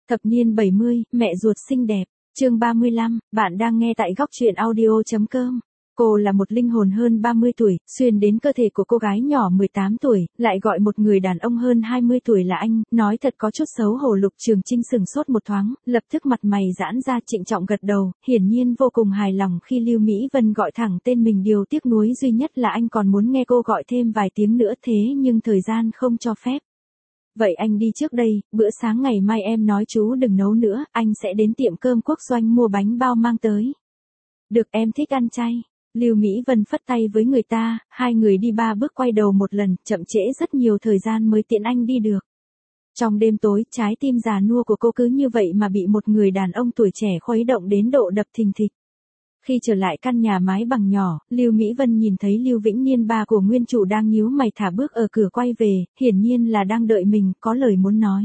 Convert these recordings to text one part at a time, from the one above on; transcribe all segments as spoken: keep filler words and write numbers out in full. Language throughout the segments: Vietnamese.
Thập niên bảy mươi, mẹ ruột xinh đẹp. Chương ba mươi lăm, bạn đang nghe tại góc truyện audio.com. Cô là một linh hồn hơn ba mươi tuổi, xuyên đến cơ thể của cô gái nhỏ mười tám tuổi, lại gọi một người đàn ông hơn hai mươi tuổi là anh, nói thật có chút xấu hổ. Lục Trường Chinh sừng sốt một thoáng, lập tức mặt mày giãn ra trịnh trọng gật đầu, hiển nhiên vô cùng hài lòng khi Lưu Mỹ Vân gọi thẳng tên mình. Điều tiếc nuối duy nhất là anh còn muốn nghe cô gọi thêm vài tiếng nữa, thế nhưng thời gian không cho phép. Vậy anh đi trước đây, bữa sáng ngày mai em nói chú đừng nấu nữa, anh sẽ đến tiệm cơm Quốc Doanh mua bánh bao mang tới. Được, em thích ăn chay. Lưu Mỹ Vân phất tay với người ta, hai người đi ba bước quay đầu một lần, chậm trễ rất nhiều thời gian mới tiện anh đi được. Trong đêm tối, trái tim già nua của cô cứ như vậy mà bị một người đàn ông tuổi trẻ khuấy động đến độ đập thình thịch. Khi trở lại căn nhà mái bằng nhỏ, Lưu Mỹ Vân nhìn thấy Lưu Vĩnh Niên, ba của nguyên chủ, đang nhíu mày thả bước ở cửa quay về, hiển nhiên là đang đợi mình, có lời muốn nói.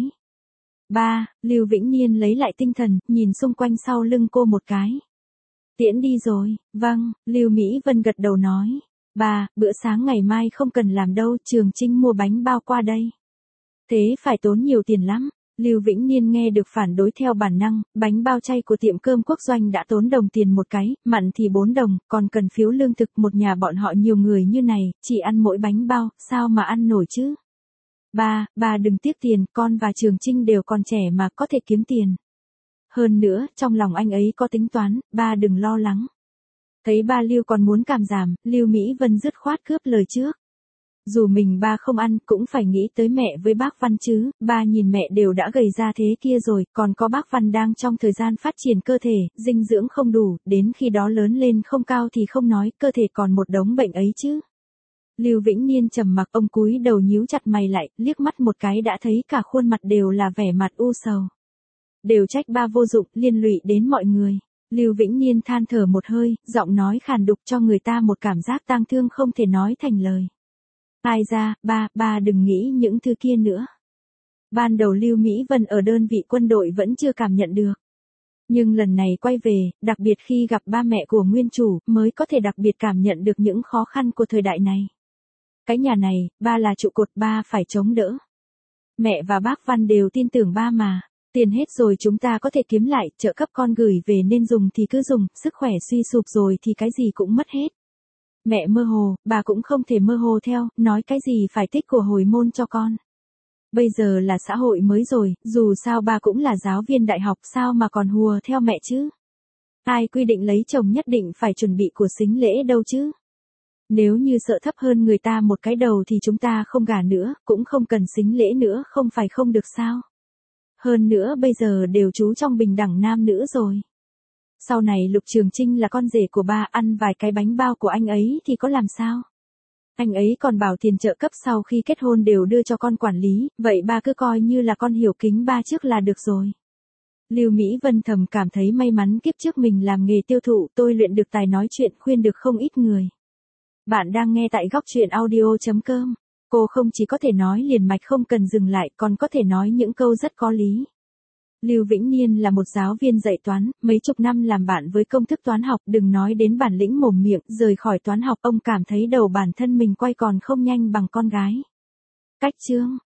Ba, Lưu Vĩnh Niên lấy lại tinh thần, nhìn xung quanh sau lưng cô một cái. Tiễn đi rồi, vâng, Lưu Mỹ Vân gật đầu nói. Ba, bữa sáng ngày mai không cần làm đâu, Trường Chinh mua bánh bao qua đây. Thế phải tốn nhiều tiền lắm. Lưu Vĩnh Niên nghe được phản đối theo bản năng, bánh bao chay của tiệm cơm Quốc Doanh đã tốn đồng tiền một cái, mặn thì bốn đồng, còn cần phiếu lương thực. Một nhà bọn họ nhiều người như này, chỉ ăn mỗi bánh bao, sao mà ăn nổi chứ? Ba, ba đừng tiếc tiền, con và Trường Chinh đều còn trẻ mà, có thể kiếm tiền. Hơn nữa, trong lòng anh ấy có tính toán, ba đừng lo lắng. Thấy ba Lưu còn muốn càm giảm, Lưu Mỹ Vân dứt khoát cướp lời trước. Dù mình ba không ăn, cũng phải nghĩ tới mẹ với bác Văn chứ, ba nhìn mẹ đều đã gầy ra thế kia rồi, còn có bác Văn đang trong thời gian phát triển cơ thể, dinh dưỡng không đủ, đến khi đó lớn lên không cao thì không nói, cơ thể còn một đống bệnh ấy chứ. Lưu Vĩnh Niên trầm mặc, ông cúi đầu nhíu chặt mày lại, liếc mắt một cái đã thấy cả khuôn mặt đều là vẻ mặt u sầu. Đều trách ba vô dụng, liên lụy đến mọi người. Lưu Vĩnh Niên than thở một hơi, giọng nói khàn đục cho người ta một cảm giác tang thương không thể nói thành lời. Ai ra, ba, ba đừng nghĩ những thứ kia nữa. Ban đầu Lưu Mỹ Vân ở đơn vị quân đội vẫn chưa cảm nhận được. Nhưng lần này quay về, đặc biệt khi gặp ba mẹ của nguyên chủ, mới có thể đặc biệt cảm nhận được những khó khăn của thời đại này. Cái nhà này, ba là trụ cột, ba phải chống đỡ. Mẹ và bác Văn đều tin tưởng ba mà. Tiền hết rồi chúng ta có thể kiếm lại, trợ cấp con gửi về nên dùng thì cứ dùng, sức khỏe suy sụp rồi thì cái gì cũng mất hết. Mẹ mơ hồ, bà cũng không thể mơ hồ theo, nói cái gì phải tích của hồi môn cho con. Bây giờ là xã hội mới rồi, dù sao bà cũng là giáo viên đại học, sao mà còn hùa theo mẹ chứ. Ai quy định lấy chồng nhất định phải chuẩn bị của sính lễ đâu chứ. Nếu như sợ thấp hơn người ta một cái đầu thì chúng ta không gả nữa, cũng không cần sính lễ nữa, không phải không được sao. Hơn nữa bây giờ đều chú trọng bình đẳng nam nữ rồi. Sau này Lục Trường Chinh là con rể của ba, ăn vài cái bánh bao của anh ấy thì có làm sao? Anh ấy còn bảo tiền trợ cấp sau khi kết hôn đều đưa cho con quản lý, vậy ba cứ coi như là con hiểu kính ba trước là được rồi. Lưu Mỹ Vân thầm cảm thấy may mắn kiếp trước mình làm nghề tiêu thụ, tôi luyện được tài nói chuyện, khuyên được không ít người. Bạn đang nghe tại góc truyện audio.com. Cô không chỉ có thể nói liền mạch không cần dừng lại, còn có thể nói những câu rất có lý. Lưu Vĩnh Niên là một giáo viên dạy toán, mấy chục năm làm bạn với công thức toán học, đừng nói đến bản lĩnh mồm miệng, rời khỏi toán học ông cảm thấy đầu bản thân mình quay còn không nhanh bằng con gái. Cách chương,